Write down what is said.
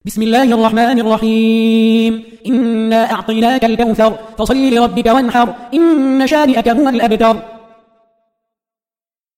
بسم الله الرحمن الرحيم إنا أعطيناك الكوثر فصل لربك وانحر إن شانئك هو الأبتر